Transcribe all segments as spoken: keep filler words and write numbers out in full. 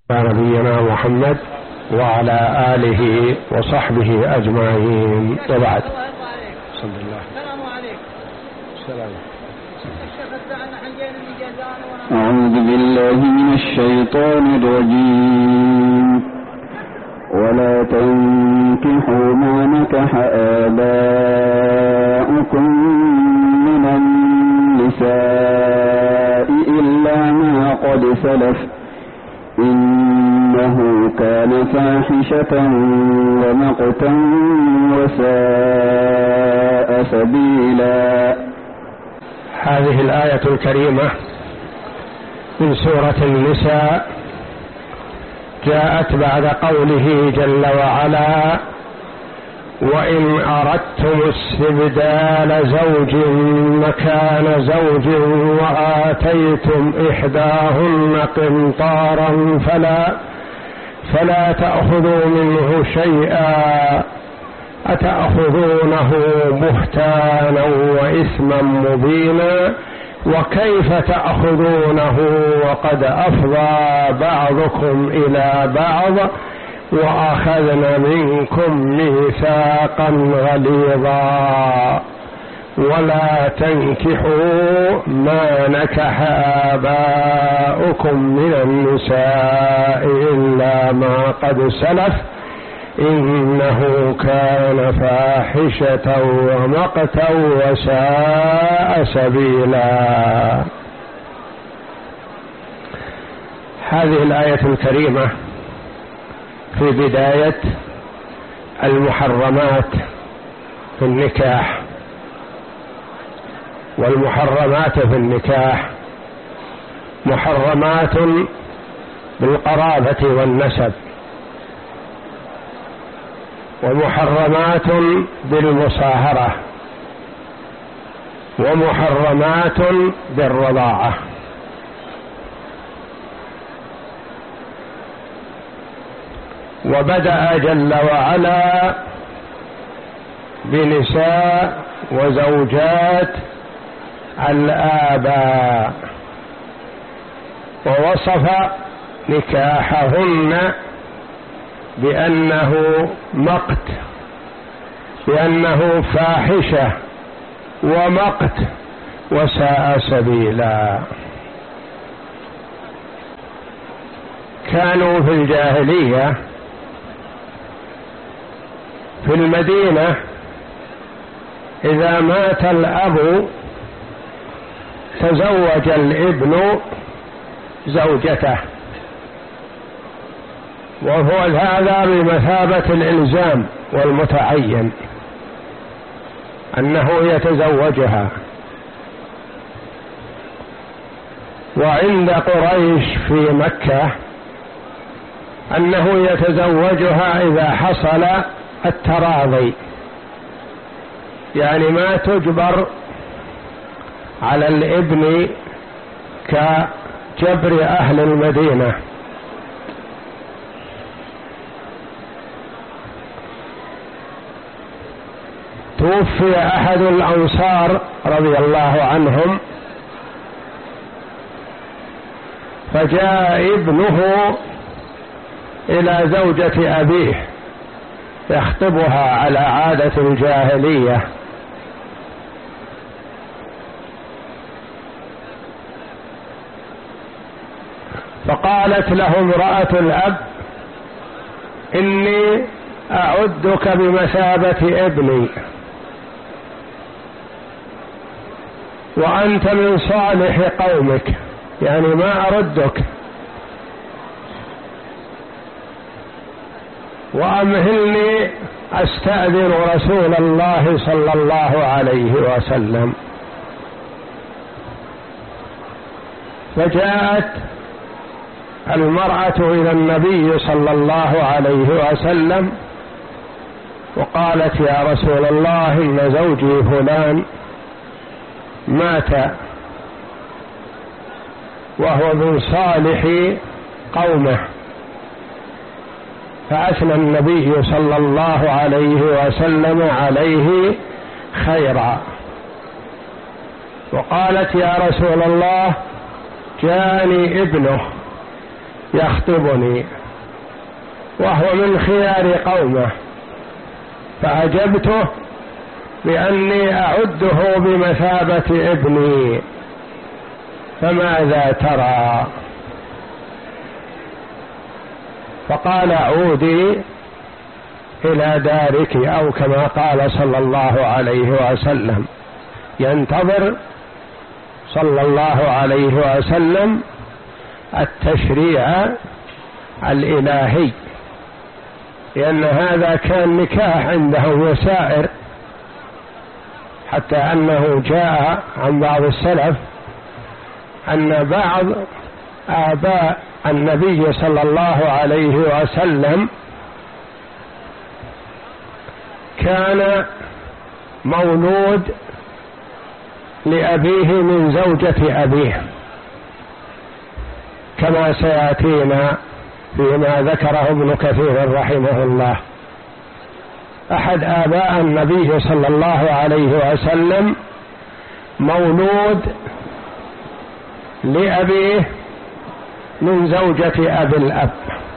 نبينا محمد وعلى آله وصحبه أجمعين، وبعد. صلى الله. السلام عليكم. السلام. أعوذ بالله من الشيطان الرجيم. ولا تنكحوا ما نكح آباؤكم من النساء إلا ما قد سلف إنه كان فاحشة ومقتا وساء سبيلا. هذه الآية الكريمة من سورة النساء جاءت بعد قوله جل وعلا: وإن أردتم استبدال زوج مكان زوج وآتيتم إحداهن قنطارا فلا فلا تأخذوا منه شيئا أتأخذونه بهتانا وإثما مبينا وكيف تأخذونه وقد أفضى بعضكم إلى بعض وأخذن منكم ميثاقا غليظا ولا تنكحوا ما نكح آباؤكم من النساء إلا ما قد سلف إنه كان فاحشة ومقتا وساء سبيلا. هذه الآية الكريمة في بداية المحرمات في النكاح، والمحرمات في النكاح محرمات بالقرابة والنسب، ومحرمات بالمصاهرة، ومحرمات بالرضاعة. وبدأ جل وعلا بنساء وزوجات الآباء، ووصف نكاحهن بأنه مقت، بأنه فاحشة ومقت وساء سبيلا. كانوا في الجاهلية في المدينة إذا مات الأب تزوج الابن زوجته، وهو هذا بمثابة الإلزام والمتعين أنه يتزوجها. وعند قريش في مكة أنه يتزوجها إذا حصل التراضي، يعني ما تجبر على الابن كجبر أهل المدينة. توفي أحد الأنصار رضي الله عنهم، فجاء ابنه إلى زوجة أبيه يخطبها على عادة الجاهلية، فقالت له امرأة الأب: إني أعدك بمثابة ابني، وأنت من صالح قومك، يعني ما أردك، وأمهلني أستأذن رسول الله صلى الله عليه وسلم. فجاءت المرأة إلى النبي صلى الله عليه وسلم وقالت: يا رسول الله، إن زوجي فلان مات وهو من صالح قومه. فأثنى النبي صلى الله عليه وسلم عليه خيرا، وقالت: يا رسول الله، جاني ابنه يخطبني وهو من خيار قومه، فأجبته بأني أعده بمثابة ابني، فماذا ترى؟ فقال عودي إلى دارك، أو كما قال صلى الله عليه وسلم، ينتظر صلى الله عليه وسلم التشريع الإلهي، لأن هذا كان نكاح عنده وسائر، حتى أنه جاء عن بعض السلف أن بعض آباء النبي صلى الله عليه وسلم كان مولود لأبيه من زوجة أبيه، كما سيأتينا فيما ذكره ابن كثير رحمه الله. أحد آباء النبي صلى الله عليه وسلم مولود لأبيه من زوجة أبي الأب،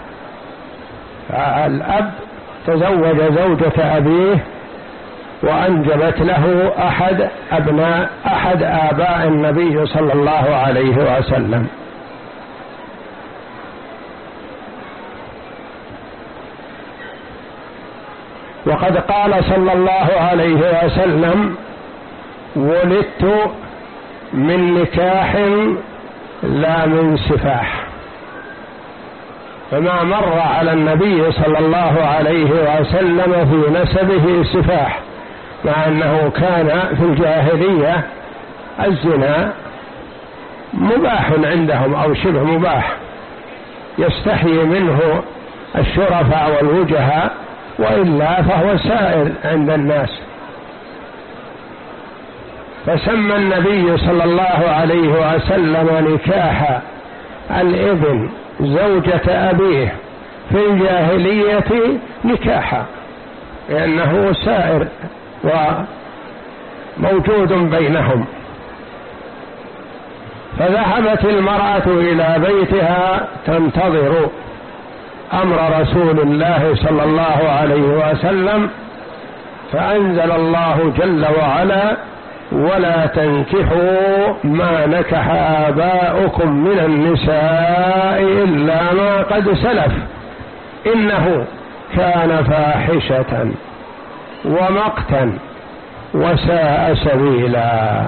الأب تزوج زوجة أبيه وأنجبت له أحد أبناء أحد آباء النبي صلى الله عليه وسلم. وقد قال صلى الله عليه وسلم: ولدت من نكاح لا من سفاح. فما مر على النبي صلى الله عليه وسلم في نسبه سفاح، مع أنه كان في الجاهلية الزنا مباح عندهم أو شبه مباح، يستحيي منه الشرفاء والوجهاء، وإلا فهو سائر عند الناس. فسمى النبي صلى الله عليه وسلم نكاح الابن زوجة أبيه في الجاهلية نكاحا، لأنه سائر وموجود بينهم. فذهبت المرأة إلى بيتها تنتظر أمر رسول الله صلى الله عليه وسلم، فأنزل الله جل وعلا: ولا تنكحوا ما نكح آباؤكم من النساء إلا ما قد سلف إنه كان فاحشة ومقتا وساء سبيلا.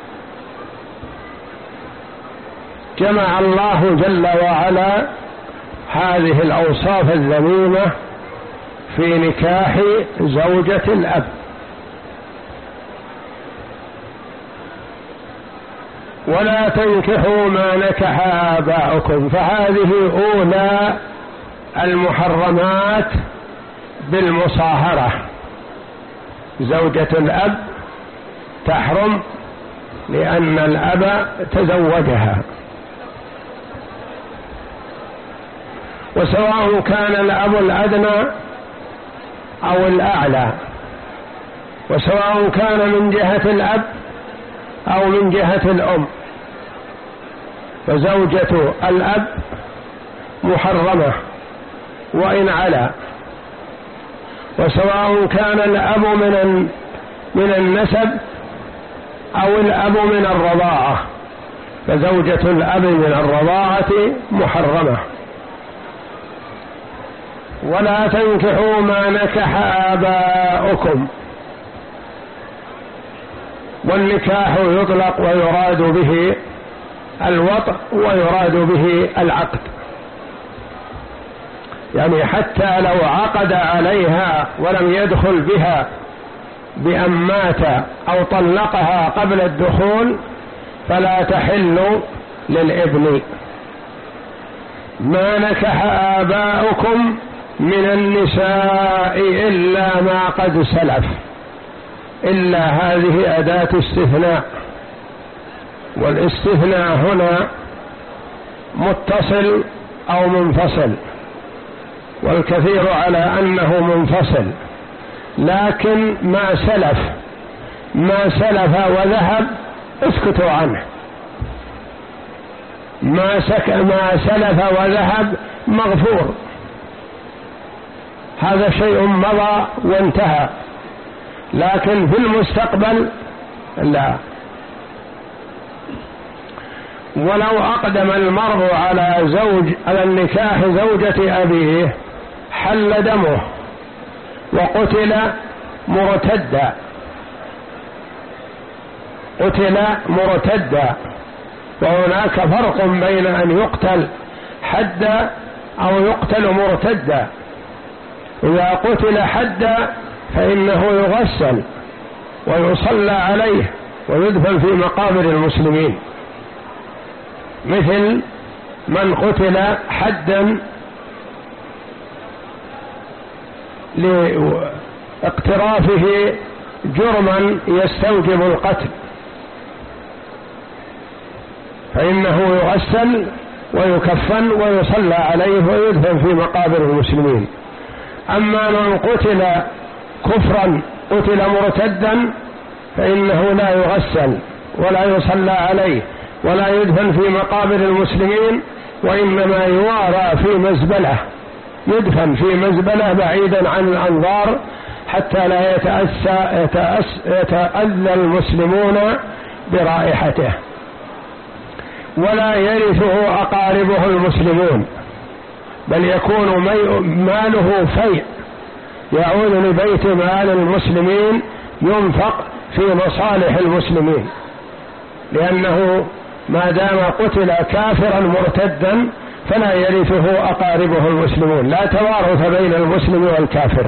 جمع الله جل وعلا هذه الأوصاف الذميمة في نكاح زوجة الأب. ولا تنكحوا ما نكح آباؤكم، فهذه أولى المحرمات بالمصاهرة. زوجة الأب تحرم لأن الأب تزوجها، وسواء كان الأب الأدنى أو الأعلى، وسواء كان من جهة الأب أو من جهة الأم، فزوجة الأب محرمة وإن علا، وسواء كان الأب من من النسب أو الأب من الرضاعة، فزوجة الأب من الرضاعة محرمة. ولا تنكحوا ما نكح آباؤكم، والنكاح يطلق ويراد به الوطء ويراد به العقد، يعني حتى لو عقد عليها ولم يدخل بها بأن مات أو طلقها قبل الدخول فلا تحل للابن. ما نكح آباؤكم من النساء إلا ما قد سلف، إلا هذه أداة استثناء، والاستثناء هنا متصل أو منفصل، والكثير على أنه منفصل، لكن ما سلف ما سلف وذهب اسكتوا عنه، ما, سك ما سلف وذهب مغفور، هذا شيء مضى وانتهى، لكن في المستقبل لا. ولو أقدم المرء على زوج على النكاح زوجة أبيه حل دمه وقتل مرتدا، قتل مرتدا، وهناك فرق بين أن يقتل حدا أو يقتل مرتدا. إذا قتل حدا فإنه يغسل ويصلى عليه ويدفن في مقابر المسلمين، مثل من قتل حدا لاقترافه جرما يستوجب القتل، فإنه يغسل ويكفن ويصلى عليه ويدفن في مقابر المسلمين. أما من قتل كفرا قتل مرتدا فإنه لا يغسل ولا يصلى عليه ولا يدفن في مقابر المسلمين، وإنما يوارى في مزبلة، يدفن في مزبلة بعيدا عن الأنظار حتى لا يتأسى يتأس يتأذى المسلمون برائحته، ولا يرثه أقاربه المسلمون، بل يكون ماله فيء يعود لبيت مال المسلمين ينفق في مصالح المسلمين، لأنه ما دام قتل كافرا مرتدا فلا يرثه أقاربه المسلمون، لا توارث بين المسلم والكافر.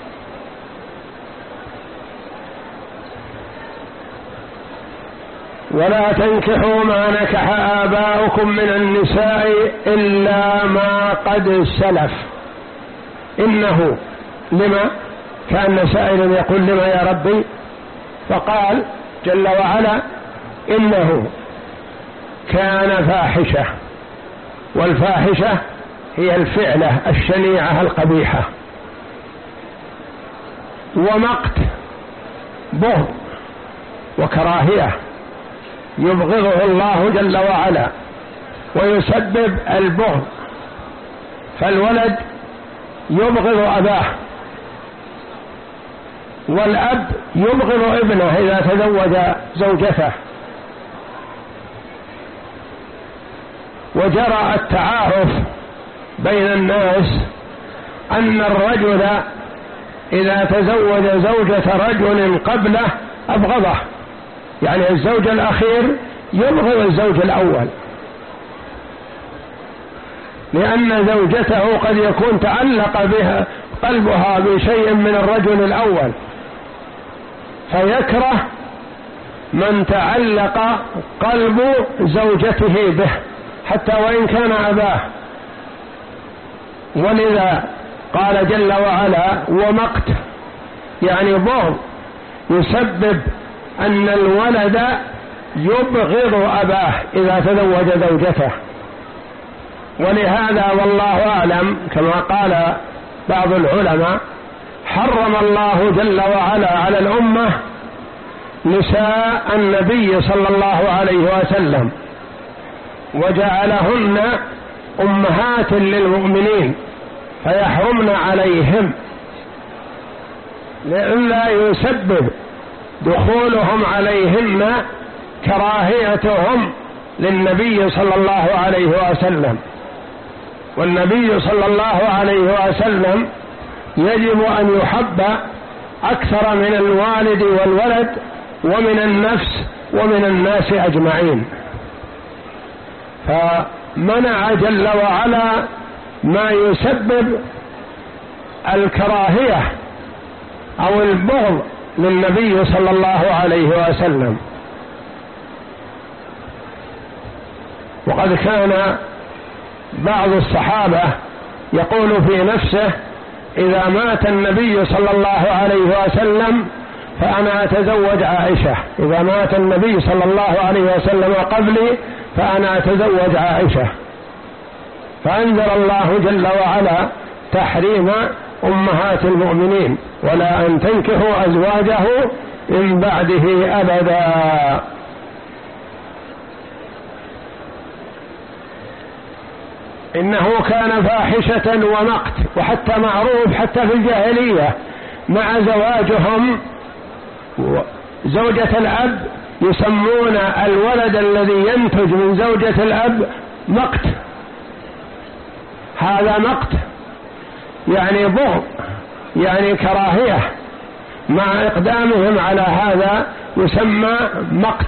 ولا تنكحوا ما نكح آباؤكم من النساء إلا ما قد سلف. إنه لما كان سائل يقول لما يا ربي، فقال جل وعلا إنه كان فاحشة، والفاحشة هي الفعلة الشنيعة القبيحة، ومقت بغض وكراهية يبغضه الله جل وعلا ويسبب البغض، فالولد يبغض أباه، والأب يبغض ابنه إذا تزوج زوجته. وجرى التعارف بين الناس أن الرجل إذا تزوج زوجة رجل قبله أبغضه، يعني الزوج الأخير يبغض الزوج الأول، لأن زوجته قد يكون تعلق بها قلبها بشيء من الرجل الأول، فيكره من تعلق قلب زوجته به حتى وإن كان أباه. ولذا قال جل وعلا ومقت، يعني بغض يسبب أن الولد يبغض أباه إذا تزوج زوجته. ولهذا والله أعلم كما قال بعض العلماء حرم الله جل وعلا على الأمة نساء النبي صلى الله عليه وسلم، وجعلهن أمهات للمؤمنين فيحرمن عليهم، لئلا يسبب دخولهم عليهن كراهيتهم للنبي صلى الله عليه وسلم. والنبي صلى الله عليه وسلم يجب أن يحب أكثر من الوالد والولد ومن النفس ومن الناس أجمعين، فمنع جل وعلا ما يسبب الكراهية أو البغض للنبي صلى الله عليه وسلم. وقد كان بعض الصحابة يقول في نفسه إذا مات النبي صلى الله عليه وسلم فأنا أتزوج عائشة، إذا مات النبي صلى الله عليه وسلم قبلي فأنا أتزوج عائشة، فأنزل الله جل وعلا تحريم أمهات المؤمنين ولا أن تنكحوا أزواجه من بعده أبدا. إنه كان فاحشة ومقت، وحتى معروف حتى في الجاهلية مع زواجهم زوجة الأب يسمون الولد الذي ينتج من زوجة الأب مقت، هذا مقت يعني بغض، يعني كراهية، مع إقدامهم على هذا يسمى مقت.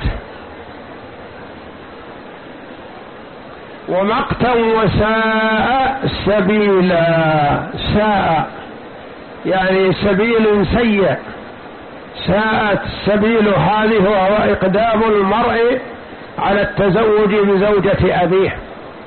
ومقتا وساء سبيلا، ساء يعني سبيل سيء، ساءت سبيل هذه وهو إقدام المرء على التزوج بزوجة أبيه.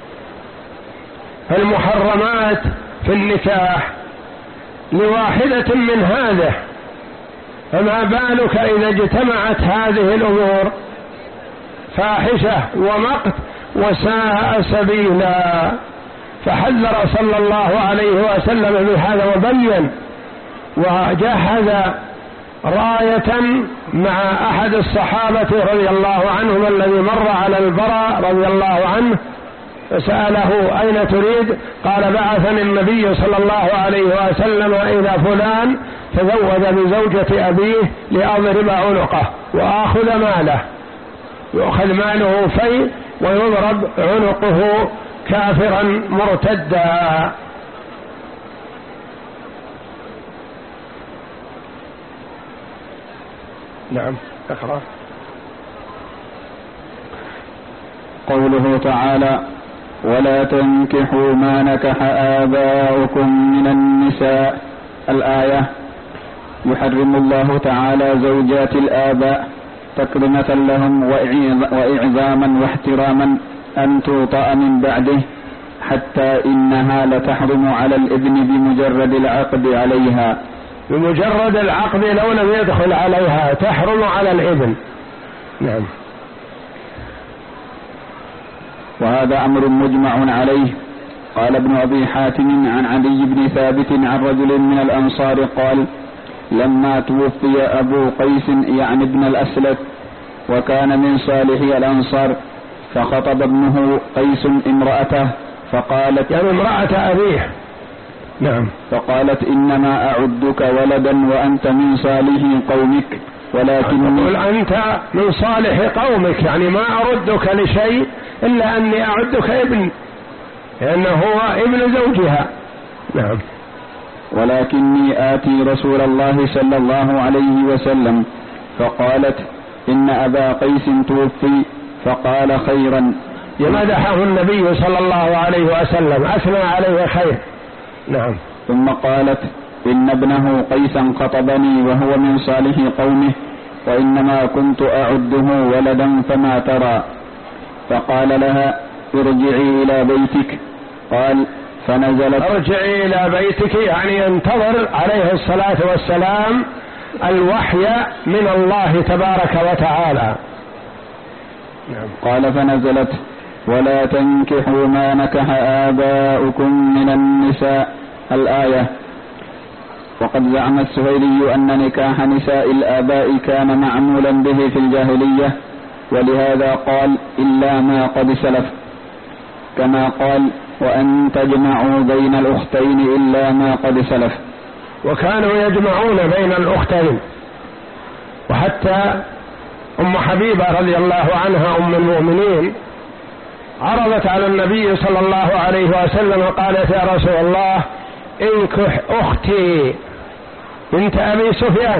فالمحرمات في النكاح لواحدة من هذه، فما بالك إذا اجتمعت هذه الأمور فاحشة ومقت وساء سبيلا. فحذر صلى الله عليه وسلم بهذا وبين وجهز راية مع أحد الصحابة رضي الله عنهم الذي مر على البراء رضي الله عنه فسأله أين تريد؟ قال بعثني النبي صلى الله عليه وسلم إلى فلان تزوج بزوجة أبيه لأضرب عنقه وآخذ ماله، يؤخذ ماله في ويضرب عنقه كافرا مرتدا. نعم اقرأ. قوله تعالى: ولا تنكحوا ما نكح آباؤكم من النساء. الآية: يحرم الله تعالى زوجات الآباء تكرمة لهم وإعظاما واحتراما أن توطأ من بعده، حتى إنها لتحرم على الابن بمجرد العقد عليها. بمجرد العقد لو لم يدخل عليها تحرم على الابن. نعم. وهذا أمر مجمع عليه. قال ابن أبي حاتم عن عدي بن ثابت عن رجل من الأنصار قال: لما توفي أبو قيس يعني ابن الأسلت وكان من صالحي الأنصار، فخطب ابنه قيس امرأته فقالت، يعني امرأة أبيه. نعم. فقالت: إنما أعدك ولدا وأنت من صالح قومك، ولكن تقول أنت من صالح قومك، يعني ما أردك لشيء إلا أني أعدك ابن، لأنه هو ابن زوجها. نعم. ولكني آتي رسول الله صلى الله عليه وسلم، فقالت: إن أبا قيس توفي، فقال: خيرا. يمدحه النبي صلى الله عليه وسلم، أثنى عليه خير. نعم. ثم قالت: إن ابنه قيسا خطبني وهو من صالح قومه، وإنما كنت أعده ولدا فما ترى؟ فقال لها: ارجعي إلى بيتك. قال: فنزلت. ارجعي إلى بيتك يعني ينتظر عليه الصلاة والسلام الوحي من الله تبارك وتعالى. نعم. قال: فنزلت: ولا تنكحوا ما نكح آباؤكم من النساء. الآية. وقد زعم السهيلي أن نكاح نساء الآباء كان معمولا به في الجاهلية، ولهذا قال: إلا ما قد سلف، كما قال: وأن تجمعوا بين الأختين إلا ما قد سلف. وكانوا يجمعون بين الأختين، وحتى أم حبيبة رضي الله عنها أم المؤمنين عرضت على النبي صلى الله عليه وسلم وقالت: يا رسول الله انكح أختي بنت أبي سفيان.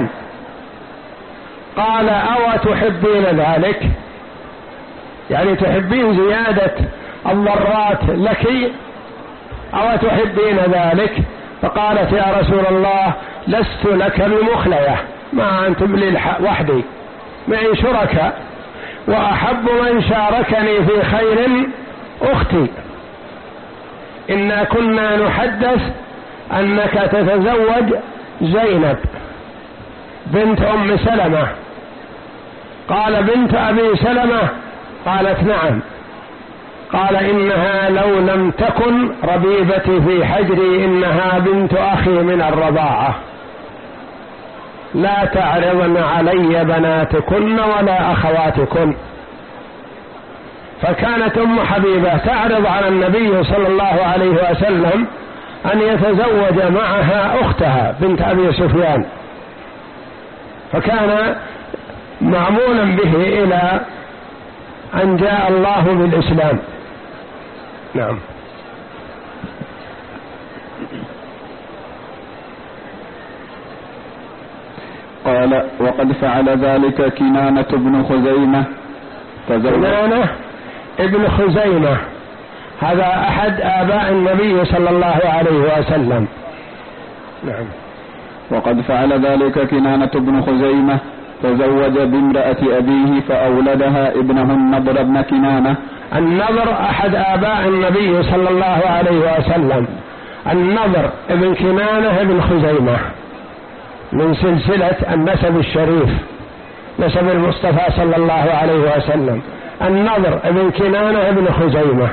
قال: أو تحبين ذلك؟ يعني تحبين زيادة الضرات لك أو تحبين ذلك؟ فقالت: يا رسول الله لست لك بمخلية، ما أنتم لي وحدي، معي شركاء، وأحب من شاركني في خير أختي. إنا كنا نحدث أنك تتزوج زينب بنت أم سلمة. قال: بنت أبي سلمة؟ قالت: نعم. قال: إنها لو لم تكن ربيبتي في حجري إنها بنت أخي من الرضاعة، لا تعرضن علي بناتكن ولا أخواتكن. فكانت أم حبيبة تعرض على النبي صلى الله عليه وسلم أن يتزوج معها أختها بنت أبي سفيان، فكان معمولا به إلى أن جاء الله بالإسلام. نعم. قال وقد فعل ذلك كنانة بن خزيمة. كنانة ابن خزيمة هذا أحد آباء النبي صلى الله عليه وسلم. نعم. وقد فعل ذلك كنانة بن خزيمة، تزوج بامرأة أبيه فأولدها ابنه النضر بن كنانة. النضر أحد آباء النبي صلى الله عليه وسلم، النضر ابن كنانة ابن خزيمة من سلسلة النسب الشريف، نسب المصطفى صلى الله عليه وسلم، النضر ابن كنانة ابن خزيمة.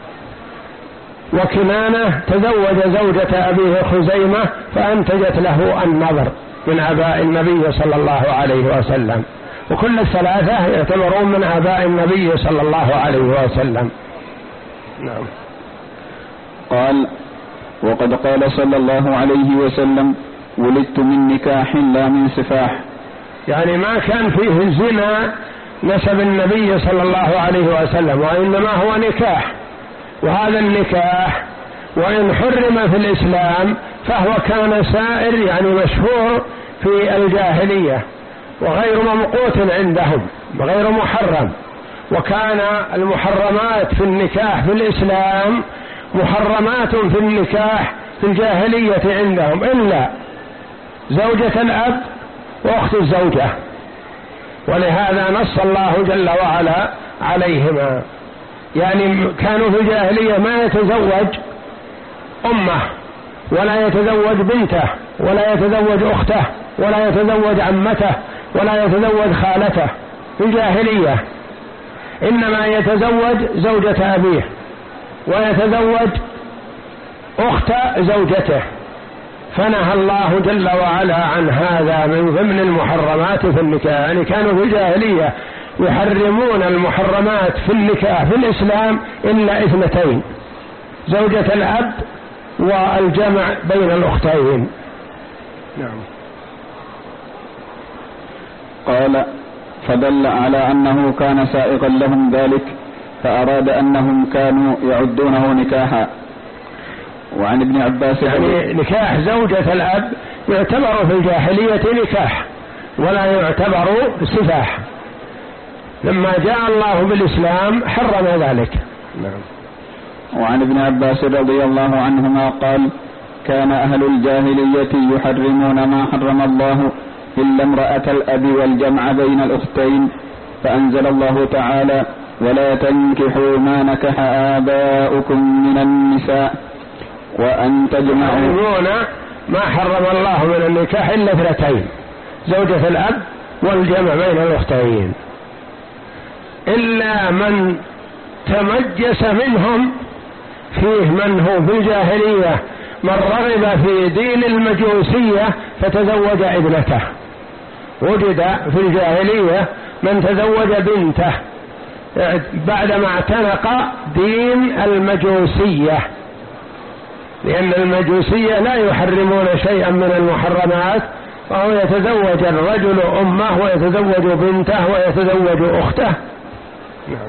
وكنانة تزوج زوجة أبيه خزيمة فأنتجت له النضر من آباء النبي صلى الله عليه وسلم، وكل الثلاثة يعتبرون من آباء النبي صلى الله عليه وسلم. نعم. قال وقد قال صلى الله عليه وسلم ولدت من نكاح لا من سفاح، يعني ما كان فيه زنا نسب النبي صلى الله عليه وسلم، وإنما هو نكاح، وهذا النكاح وإن حرم في الإسلام فهو كان سائر يعني مشهور في الجاهلية وغير ممقوت عندهم وغير محرم. وكان المحرمات في النكاح في الإسلام محرمات في النكاح في الجاهلية عندهم إلا زوجة الأب وأخت الزوجة، ولهذا نص الله جل وعلا عليهما. يعني كانوا في الجاهلية ما يتزوج أمه ولا يتزوج بنته ولا يتزوج أخته ولا يتزوج عمته ولا يتزوج خالته في الجاهلية، إنما يتزوج زوجة أبيه ويتزوج أخت زوجته. فنهى الله جل وعلا عن هذا من ضمن المحرمات في النكاح. يعني كانوا في الجاهلية يحرمون المحرمات في النكاح في الإسلام إلا اثنتين، زوجة الأب والجمع بين الأختين. نعم. قال فدل على أنه كان سائغا لهم ذلك، فأراد أنهم كانوا يعدونه نكاحا. وعن ابن عباس يعني نكاح زوجة الأب يعتبر في الجاهلية نكاح ولا يعتبر سفاح، لما جاء الله بالإسلام حرم ذلك. نعم. وعن ابن عباس رضي الله عنهما قال كان أهل الجاهلية يحرمون ما حرم الله إلا امرأة الأب والجمع بين الأختين، فأنزل الله تعالى ولا تنكحوا ما نكح آباؤكم من النساء وأن تجمعوا ما حرم الله من النكاح إلا اثنتين، زوجة الأب والجمع بين الأختين، إلا من تمجس منهم. فيه من هو في الجاهلية من رغب في دين المجوسية فتزوج ابنته، وجد في الجاهلية من تزوج بنته بعدما اعتنق دين المجوسية، لأن المجوسية لا يحرمون شيئا من المحرمات، فهو يتزوج الرجل أمه ويتزوج بنته ويتزوج أخته. نعم.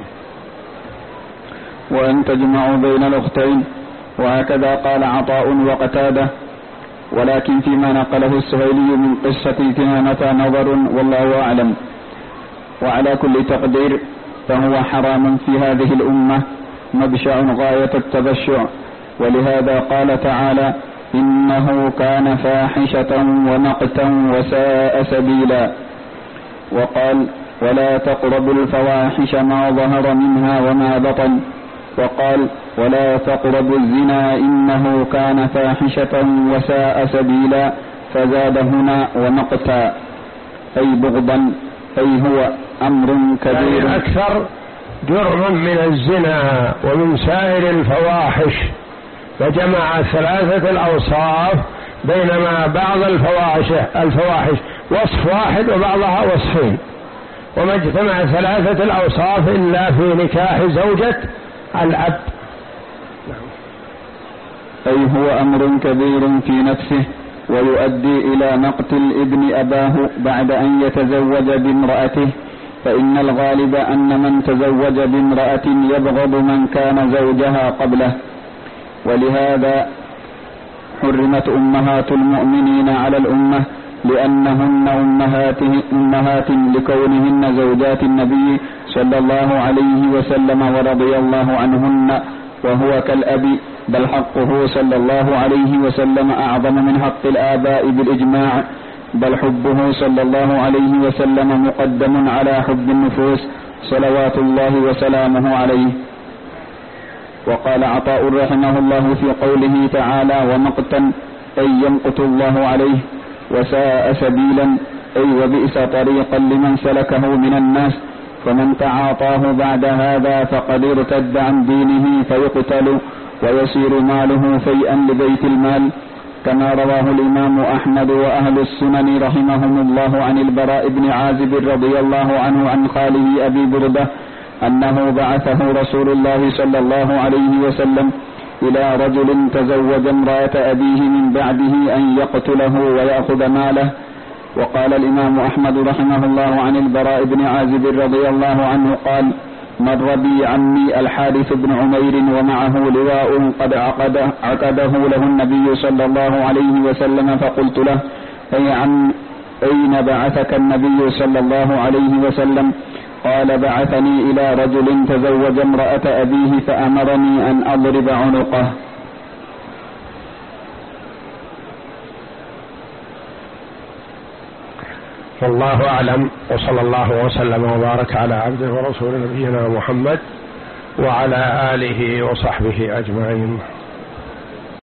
وأن تجمعوا بين الأختين، وهكذا قال عطاء وقتادة، ولكن فيما نقله السهيلي من قصة كنانة نظر والله أعلم. وعلى كل تقدير فهو حرام في هذه الأمة مبشع غاية التبشع، ولهذا قال تعالى إنه كان فاحشة ومقتا وساء سبيلا. وقال ولا تقربوا الفواحش ما ظهر منها وما بطن، وقال ولا تقربوا الزنا إنه كان فاحشة وساء سبيلا، فزاد هنا ومقتا أي بغضا، أي هو أمر كبير يعني أكثر جرم من الزنا ومن سائر الفواحش، فجمع ثلاثة الأوصاف، بينما بعض الفواحش الفواحش وصف واحد وبعضها وصفين. وما اجتمع ثلاثة الأوصاف إلا في نكاح زوجة الأب. أي هو أمر كبير في نفسه ويؤدي إلى مقتل ابن أباه بعد أن يتزوج بامرأته، فإن الغالب أن من تزوج بامرأة يبغض من كان زوجها قبله، ولهذا حرمت أمهات المؤمنين على الأمة لأنهن أمهاته أمهات لكونهن زوجات النبي صلى الله عليه وسلم ورضي الله عنهن، وهو كالأب، بل حقه صلى الله عليه وسلم أعظم من حق الآباء بالإجماع، بل حبه صلى الله عليه وسلم مقدم على حب النفوس صلوات الله وسلامه عليه. وقال عطاء رحمه الله في قوله تعالى: ومقتا أي يمقت الله عليه، وساء سبيلا أي وبئس طريقا لمن سلكه من الناس، فمن تعاطاه بعد هذا فقد ارتد عن دينه فيقتل ويصير ماله فيئا لبيت المال، كما رواه الإمام أحمد وأهل السنن رحمهم الله عن البراء بن عازب رضي الله عنه عن خاله أبي بردة أنه بعثه رسول الله صلى الله عليه وسلم إلى رجل تزوج امرأة أبيه من بعده أن يقتله ويأخذ ماله. وقال الإمام أحمد رحمه الله عن البراء بن عازب رضي الله عنه قال: مر بي عمي الحارث بن عمير ومعه لواء قد عقده, عقده له النبي صلى الله عليه وسلم، فقلت له: أي عم أين بعثك النبي صلى الله عليه وسلم؟ قال: بعثني إلى رجل تزوج امرأة أبيه فأمرني أن أضرب عنقه. والله أعلم، وصلى الله وسلم وبارك على عبده ورسول نبينا محمد وعلى آله وصحبه أجمعين.